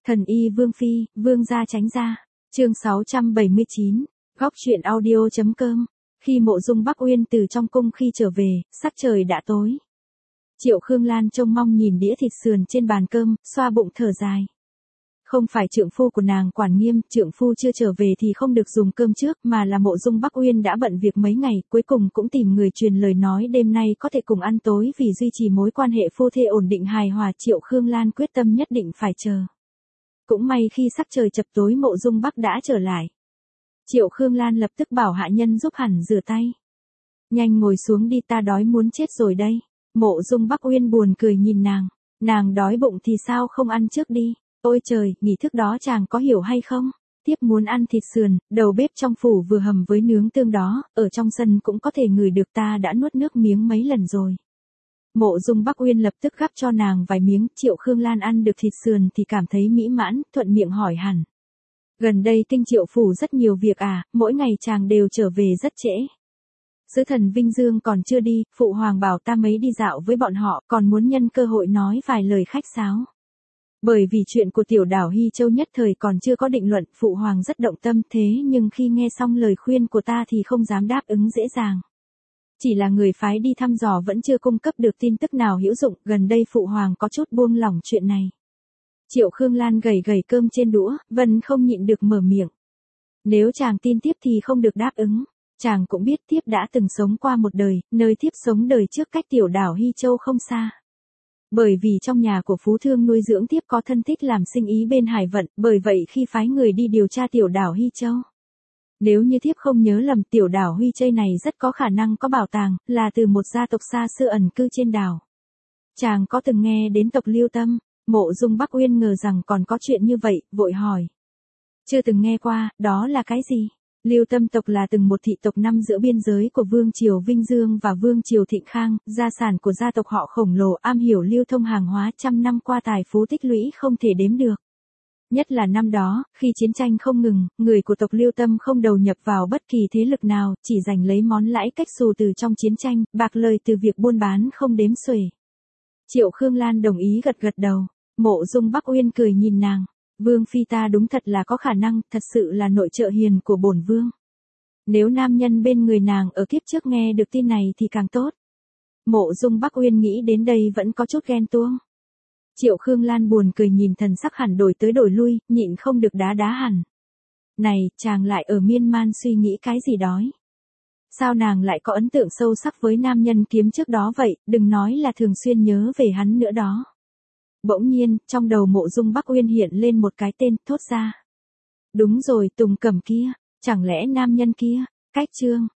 Thần y Vương Phi, Vương gia tránh ra. Chương 679, góc truyện audio.com. Khi Mộ Dung Bắc Uyên từ trong cung khi trở về, sắc trời đã tối. Triệu Khương Lan trông mong nhìn đĩa thịt sườn trên bàn cơm, xoa bụng thở dài. Không phải trượng phu của nàng quản nghiêm, trượng phu chưa trở về thì không được dùng cơm trước, mà là Mộ Dung Bắc Uyên đã bận việc mấy ngày, cuối cùng cũng tìm người truyền lời nói đêm nay có thể cùng ăn tối vì duy trì mối quan hệ phu thê ổn định hài hòa. Triệu Khương Lan quyết tâm nhất định phải chờ. Cũng may khi sắc trời chập tối Mộ Dung Bắc đã trở lại. Triệu Khương Lan lập tức bảo hạ nhân giúp hẳn rửa tay. Nhanh ngồi xuống đi, ta đói muốn chết rồi đây. Mộ Dung Bắc Uyên buồn cười nhìn nàng đói bụng thì sao không ăn trước đi. Ôi trời, nghi thức đó chàng có hiểu hay không? Tiếp muốn ăn thịt sườn, đầu bếp trong phủ vừa hầm với nướng tương đó, ở trong sân cũng có thể ngửi được, ta đã nuốt nước miếng mấy lần rồi. Mộ Dung Bắc Uyên lập tức gắp cho nàng vài miếng. Triệu Khương Lan ăn được thịt sườn thì cảm thấy mỹ mãn, thuận miệng hỏi hẳn. Gần đây Tinh Triệu phủ rất nhiều việc à, mỗi ngày chàng đều trở về rất trễ. Sứ thần Vinh Dương còn chưa đi, phụ hoàng bảo ta mấy đi dạo với bọn họ, còn muốn nhân cơ hội nói vài lời khách sáo. Bởi vì chuyện của tiểu đảo Hy Châu nhất thời còn chưa có định luận, phụ hoàng rất động tâm, thế nhưng khi nghe xong lời khuyên của ta thì không dám đáp ứng dễ dàng. Chỉ là người phái đi thăm dò vẫn chưa cung cấp được tin tức nào hữu dụng, gần đây phụ hoàng có chút buông lỏng chuyện này. Triệu Khương Lan gầy cơm trên đũa, Vân không nhịn được mở miệng. Nếu chàng tin tiếp thì không được đáp ứng. Chàng cũng biết tiếp đã từng sống qua một đời, nơi tiếp sống đời trước cách tiểu đảo Hy Châu không xa. Bởi vì trong nhà của phú thương nuôi dưỡng tiếp có thân thích làm sinh ý bên Hải Vận, bởi vậy khi phái người đi điều tra tiểu đảo Hy Châu. Nếu như thiếp không nhớ lầm, tiểu đảo Huy Châu này rất có khả năng có bảo tàng, là từ một gia tộc xa xưa ẩn cư trên đảo. Chàng có từng nghe đến tộc Liêu Tâm? Mộ Dung Bắc Uyên ngờ rằng còn có chuyện như vậy, vội hỏi. Chưa từng nghe qua, đó là cái gì? Liêu Tâm tộc là từng một thị tộc nằm giữa biên giới của Vương triều Vinh Dương và Vương triều Thịnh Khang, gia sản của gia tộc họ khổng lồ, am hiểu lưu thông hàng hóa, trăm năm qua tài phú tích lũy không thể đếm được. Nhất là năm đó, khi chiến tranh không ngừng, người của tộc Liêu Tâm không đầu nhập vào bất kỳ thế lực nào, chỉ giành lấy món lãi cách xù từ trong chiến tranh, bạc lời từ việc buôn bán không đếm xuể. Triệu Khương Lan đồng ý gật đầu. Mộ Dung Bắc Uyên cười nhìn nàng. Vương phi ta đúng thật là có khả năng, thật sự là nội trợ hiền của bổn vương. Nếu nam nhân bên người nàng ở kiếp trước nghe được tin này thì càng tốt. Mộ Dung Bắc Uyên nghĩ đến đây vẫn có chút ghen tuông. Triệu Khương Lan buồn cười nhìn thần sắc hẳn đổi tới đổi lui, nhịn không được đá hẳn. Này, chàng lại ở miên man suy nghĩ cái gì đói? Sao nàng lại có ấn tượng sâu sắc với nam nhân kiếm trước đó vậy, đừng nói là thường xuyên nhớ về hắn nữa đó. Bỗng nhiên, trong đầu Mộ Dung Bắc Uyên hiện lên một cái tên, thốt ra. Đúng rồi, Tùng Cẩm kia, chẳng lẽ nam nhân kia? Cách chương.